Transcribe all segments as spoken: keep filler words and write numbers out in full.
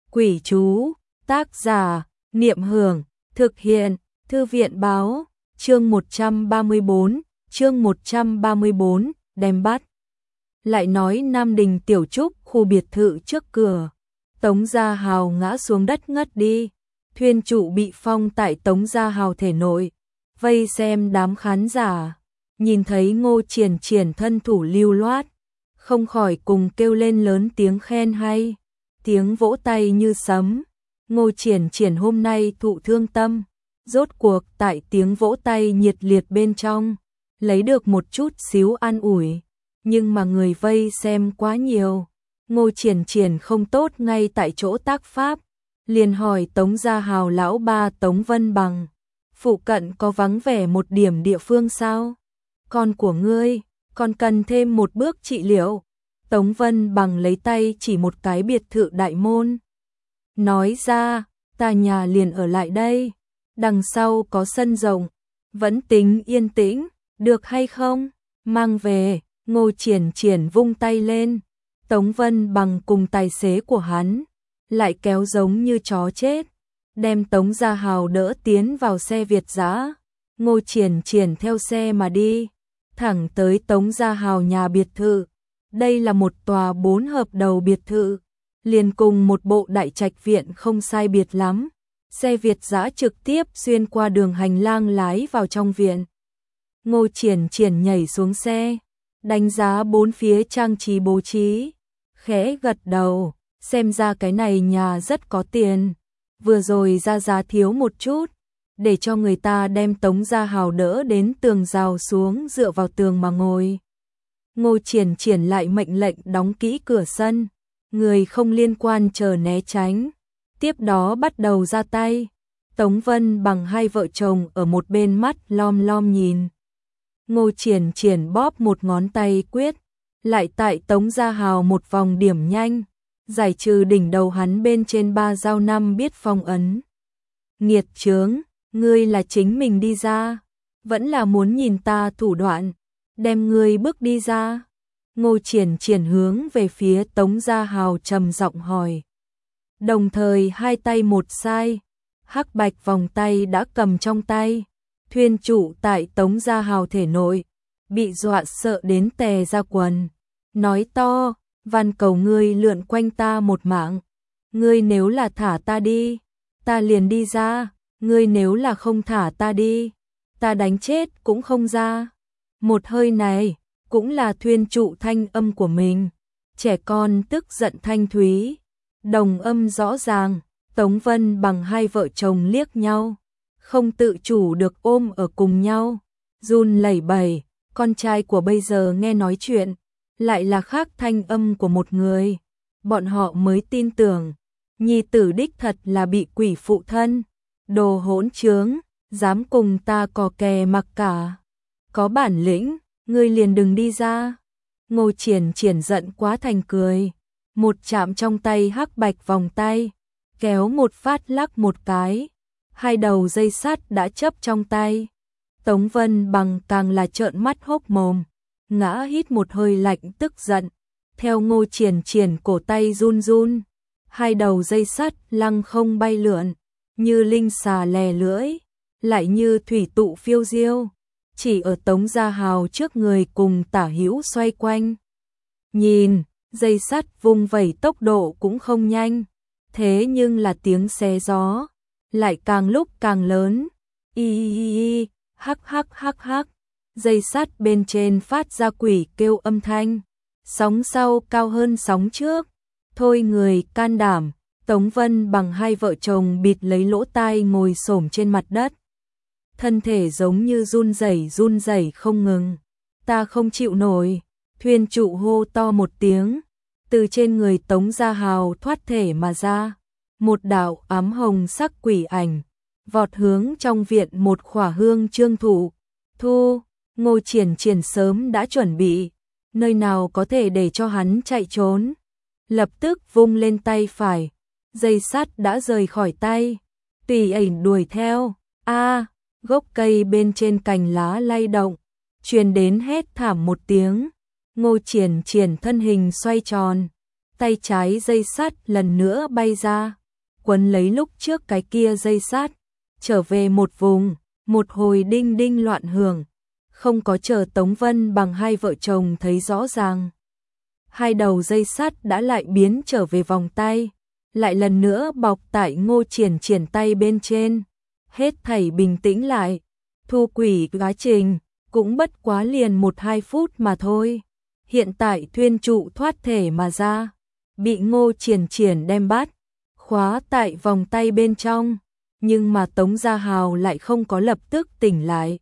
Quỷ chú, tác giả, Niệm Hưởng, thực hiện, Thư viện báo, chương một trăm ba mươi bốn, chương một trăm ba mươi bốn, đem bắt. Lại nói Nam Đình Tiểu Trúc, khu biệt thự trước cửa, Tống Gia Hào ngã xuống đất ngất đi, thuyên trụ bị phong tại Tống Gia Hào thể nội, vây xem đám khán giả, nhìn thấy Ngô Triển Triển thân thủ lưu loát, không khỏi cùng kêu lên lớn tiếng khen hay, tiếng vỗ tay như sấm. Ngô Triển Triển hôm nay thụ thương tâm, rốt cuộc tại tiếng vỗ tay nhiệt liệt bên trong, lấy được một chút xíu an ủi, nhưng mà người vây xem quá nhiều, Ngô Triển Triển không tốt ngay tại chỗ tác pháp, liền hỏi Tống Gia Hào lão ba Tống Vân Bằng, phụ cận có vắng vẻ một điểm địa phương sao? Con của ngươi, còn cần thêm một bước trị liệu. Tống Vân Bằng lấy tay chỉ một cái biệt thự đại môn, nói ra, ta nhà liền ở lại đây, đằng sau có sân rộng, vẫn tính yên tĩnh, được hay không? Mang về. Ngô Triển Triển vung tay lên, Tống Vân Bằng cùng tài xế của hắn, lại kéo giống như chó chết, đem Tống Gia Hào đỡ tiến vào xe Việt dã. Ngô Triển Triển theo xe mà đi, thẳng tới Tống Gia Hào nhà biệt thự. Đây là một tòa bốn hợp đầu biệt thự, liền cùng một bộ đại trạch viện không sai biệt lắm. Xe Việt dã trực tiếp xuyên qua đường hành lang lái vào trong viện. Ngô Triển Triển nhảy xuống xe, đánh giá bốn phía trang trí bố trí, khẽ gật đầu, xem ra cái này nhà rất có tiền, vừa rồi ra giá thiếu một chút, để cho người ta đem Tống Gia Hào đỡ đến tường rào xuống dựa vào tường mà ngồi. Ngô Triển Triển lại mệnh lệnh đóng kỹ cửa sân, người không liên quan chờ né tránh, tiếp đó bắt đầu ra tay. Tống Vân Bằng hai vợ chồng ở một bên mắt lom lom nhìn. Ngô Triển Triển bóp một ngón tay quyết, lại tại Tống Gia Hào một vòng điểm nhanh, giải trừ đỉnh đầu hắn bên trên ba dao năm biết phong ấn. Nghiệt chướng, ngươi là chính mình đi ra, vẫn là muốn nhìn ta thủ đoạn, đem ngươi bước đi ra. Ngô Triển Triển hướng về phía Tống Gia Hào trầm giọng hỏi. Đồng thời hai tay một sai, hắc bạch vòng tay đã cầm trong tay. Thuyên trụ tại Tống Gia Hào thể nội, bị dọa sợ đến tè ra quần, nói to, van cầu ngươi lượn quanh ta một mạng, ngươi nếu là thả ta đi, ta liền đi ra, ngươi nếu là không thả ta đi, ta đánh chết cũng không ra. Một hơi này, cũng là thuyên trụ thanh âm của mình, trẻ con tức giận thanh thúy, đồng âm rõ ràng. Tống Vân Bằng hai vợ chồng liếc nhau, không tự chủ được ôm ở cùng nhau, run lẩy bẩy, con trai của bây giờ nghe nói chuyện, lại là khác thanh âm của một người, bọn họ mới tin tưởng, nhi tử đích thật là bị quỷ phụ thân, đồ hỗn trướng, dám cùng ta cò kè mặc cả, có bản lĩnh, ngươi liền đừng đi ra. Ngô Triển Triển giận quá thành cười, một chạm trong tay hắc bạch vòng tay, kéo một phát lắc một cái, hai đầu dây sắt đã chấp trong tay. Tống Vân Bằng càng là trợn mắt hốc mồm, ngã hít một hơi lạnh tức giận, theo Ngô Triển Triển cổ tay run run, hai đầu dây sắt lăng không bay lượn, như linh xà lè lưỡi, lại như thủy tụ phiêu diêu, chỉ ở Tống Gia Hào trước người cùng tả hữu xoay quanh. Nhìn, dây sắt vung vẩy tốc độ cũng không nhanh, thế nhưng là tiếng xé gió lại càng lúc càng lớn. Y y y, hắc hắc hắc hắc, dây sắt bên trên phát ra quỷ kêu âm thanh, sóng sau cao hơn sóng trước. Thôi người can đảm. Tống Vân Bằng hai vợ chồng bịt lấy lỗ tai ngồi xổm trên mặt đất, thân thể giống như run rẩy run rẩy không ngừng. Ta không chịu nổi. Thuyên trụ hô to một tiếng, từ trên người Tống Gia Hào thoát thể mà ra, một đạo ám hồng sắc quỷ ảnh, vọt hướng trong viện một khỏa hương trương thụ. Thu, Ngô Triển Triển sớm đã chuẩn bị, nơi nào có thể để cho hắn chạy trốn. Lập tức vung lên tay phải, dây sắt đã rời khỏi tay, tùy ảnh đuổi theo. A, gốc cây bên trên cành lá lay động, truyền đến hét thảm một tiếng. Ngô Triển Triển thân hình xoay tròn, tay trái dây sắt lần nữa bay ra, quấn lấy lúc trước cái kia dây sắt, trở về một vùng, một hồi đinh đinh loạn hưởng, không có chờ Tống Vân Bằng hai vợ chồng thấy rõ ràng. Hai đầu dây sắt đã lại biến trở về vòng tay, lại lần nữa bọc tại Ngô Triển Triển tay bên trên, hết thảy bình tĩnh lại, thu quỷ quá trình, cũng bất quá liền một hai phút mà thôi. Hiện tại Thuyên Trụ thoát thể mà ra, bị Ngô Triển Triển đem bắt, khóa tại vòng tay bên trong, nhưng mà Tống Gia Hào lại không có lập tức tỉnh lại.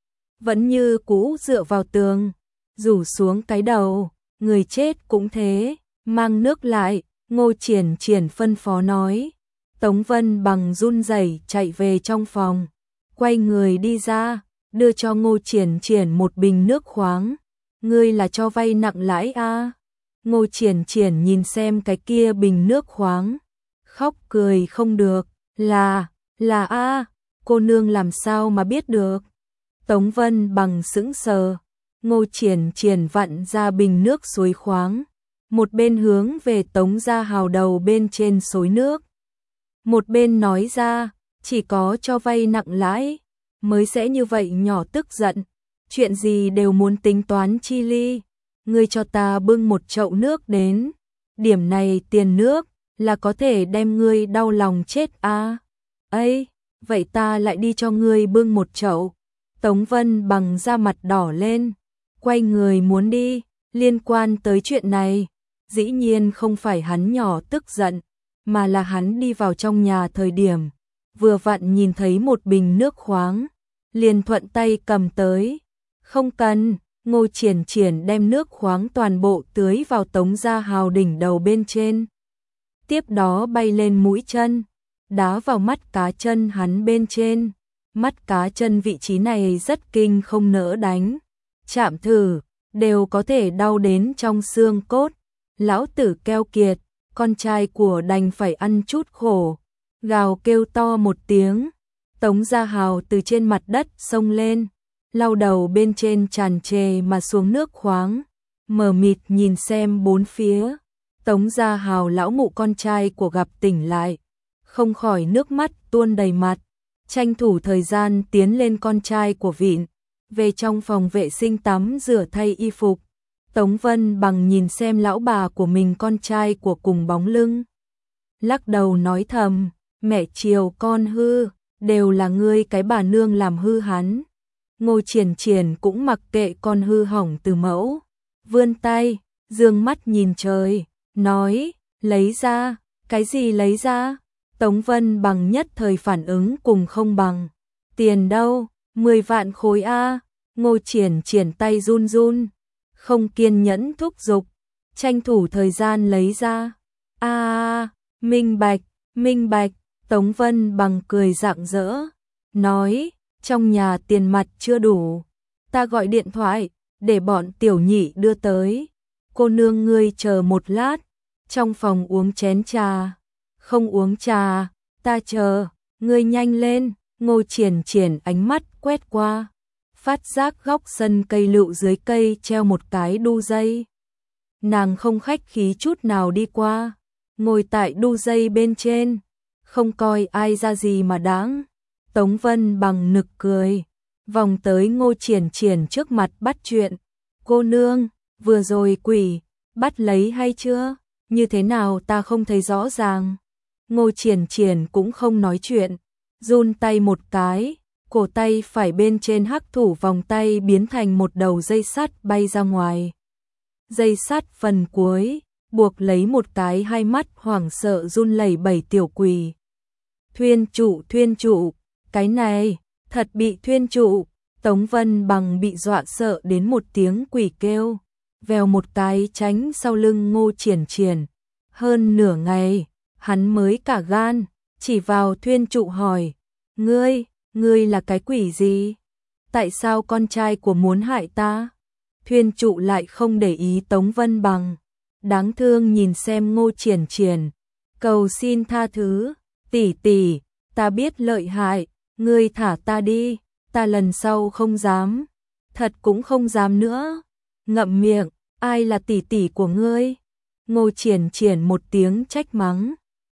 Vẫn như cũ dựa vào tường, rủ xuống cái đầu, người chết cũng thế, mang nước lại, Ngô Triển Triển phân phó nói. Tống Vân Bằng run rẩy chạy về trong phòng, quay người đi ra, đưa cho Ngô Triển Triển một bình nước khoáng. Ngươi là cho vay nặng lãi a? À? Ngô Triển Triển nhìn xem cái kia bình nước khoáng, khóc cười không được, là, là a, à, cô nương làm sao mà biết được? Tống Vân Bằng sững sờ, Ngô Triển Triển vặn ra bình nước suối khoáng, một bên hướng về Tống Gia Hào đầu bên trên xối nước, một bên nói ra, chỉ có cho vay nặng lãi, mới sẽ như vậy nhỏ tức giận, chuyện gì đều muốn tính toán chi ly, ngươi cho ta bưng một chậu nước đến, điểm này tiền nước, là có thể đem ngươi đau lòng chết a. À? Ấy, vậy ta lại đi cho ngươi bưng một chậu. Tống Vân Bằng da mặt đỏ lên, quay người muốn đi, liên quan tới chuyện này, dĩ nhiên không phải hắn nhỏ tức giận, mà là hắn đi vào trong nhà thời điểm, vừa vặn nhìn thấy một bình nước khoáng, liền thuận tay cầm tới. Không cần, Ngô Triển Triển đem nước khoáng toàn bộ tưới vào Tống Gia Hào đỉnh đầu bên trên. Tiếp đó bay lên mũi chân, đá vào mắt cá chân hắn bên trên. Mắt cá chân vị trí này rất kinh không nỡ đánh. Chạm thử, đều có thể đau đến trong xương cốt. Lão tử keo kiệt, con trai của đành phải ăn chút khổ. Gào kêu to một tiếng. Tống Gia Hào từ trên mặt đất xông lên, lau đầu bên trên tràn trề mà xuống nước khoáng, mờ mịt nhìn xem bốn phía. Tống Gia Hào lão mụ con trai của gặp tỉnh lại, không khỏi nước mắt tuôn đầy mặt, tranh thủ thời gian tiến lên con trai của vịn, về trong phòng vệ sinh tắm rửa thay y phục. Tống Vân Bằng nhìn xem lão bà của mình con trai của cùng bóng lưng, lắc đầu nói thầm, mẹ chiều con hư, đều là ngươi cái bà nương làm hư hắn. Ngô Triển Triển cũng mặc kệ con hư hỏng từ mẫu, vươn tay, dương mắt nhìn trời, nói, lấy ra, cái gì lấy ra? Tống Vân Bằng nhất thời phản ứng cùng không bằng, tiền đâu, mười vạn khối a. Ngô Triển Triển tay run run, không kiên nhẫn thúc giục, tranh thủ thời gian lấy ra. A, à, minh bạch, minh bạch. Tống Vân Bằng cười rạng rỡ, nói, trong nhà tiền mặt chưa đủ, ta gọi điện thoại, để bọn tiểu nhị đưa tới. Cô nương ngươi chờ một lát, trong phòng uống chén trà. Không uống trà, ta chờ, ngươi nhanh lên. Ngô Triển Triển ánh mắt quét qua, phát giác góc sân cây lựu dưới cây treo một cái đu dây. Nàng không khách khí chút nào đi qua, ngồi tại đu dây bên trên, không coi ai ra gì mà đáng. Tống Vân Bằng nực cười, vòng tới Ngô Triển Triển trước mặt bắt chuyện. Cô nương, vừa rồi quỷ, bắt lấy hay chưa? Như thế nào ta không thấy rõ ràng. Ngô Triển Triển cũng không nói chuyện, run tay một cái, cổ tay phải bên trên hắc thủ vòng tay biến thành một đầu dây sắt bay ra ngoài. Dây sắt phần cuối, buộc lấy một cái hai mắt hoảng sợ run lẩy bẩy tiểu quỷ. Thuyên Trụ, Thuyên Trụ, cái này, thật bị Thuyên Trụ. Tống Vân Bằng bị dọa sợ đến một tiếng quỷ kêu, vèo một cái tránh sau lưng Ngô Triển Triển. Hơn nửa ngày, hắn mới cả gan, chỉ vào Thuyên Trụ hỏi, ngươi, ngươi là cái quỷ gì? Tại sao con trai của muốn hại ta? Thuyên Trụ lại không để ý Tống Vân Bằng, đáng thương nhìn xem Ngô Triển Triển, cầu xin tha thứ, tỷ tỷ, ta biết lợi hại, ngươi thả ta đi, ta lần sau không dám, thật cũng không dám nữa. Ngậm miệng, ai là tỷ tỷ của ngươi? Ngô Triển Triển một tiếng trách mắng,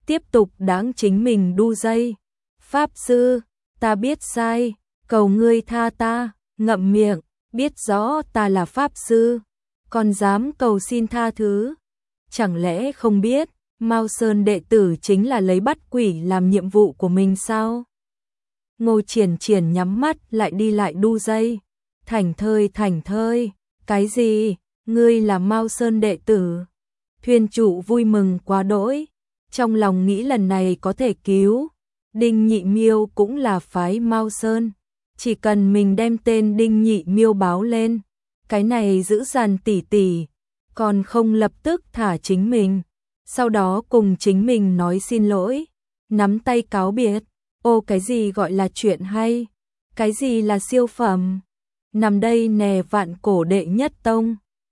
tiếp tục đáng chính mình đu dây. Pháp sư, ta biết sai, cầu ngươi tha ta, ngậm miệng, biết rõ ta là pháp sư, còn dám cầu xin tha thứ. Chẳng lẽ không biết, Mao Sơn đệ tử chính là lấy bắt quỷ làm nhiệm vụ của mình sao? Ngô Triển Triển nhắm mắt lại đi lại đu dây. Thảnh thơi thảnh thơi, cái gì? Ngươi là Mao Sơn đệ tử? Thuyền chủ vui mừng quá đỗi, trong lòng nghĩ lần này có thể cứu. Đinh Nhị Miêu cũng là phái Mao Sơn, chỉ cần mình đem tên Đinh Nhị Miêu báo lên, cái này giữ dàn tỉ tỉ, còn không lập tức thả chính mình, sau đó cùng chính mình nói xin lỗi, nắm tay cáo biệt. Ô, cái gì gọi là chuyện hay? Cái gì là siêu phẩm? Nằm đây nè, vạn cổ đệ nhất tông.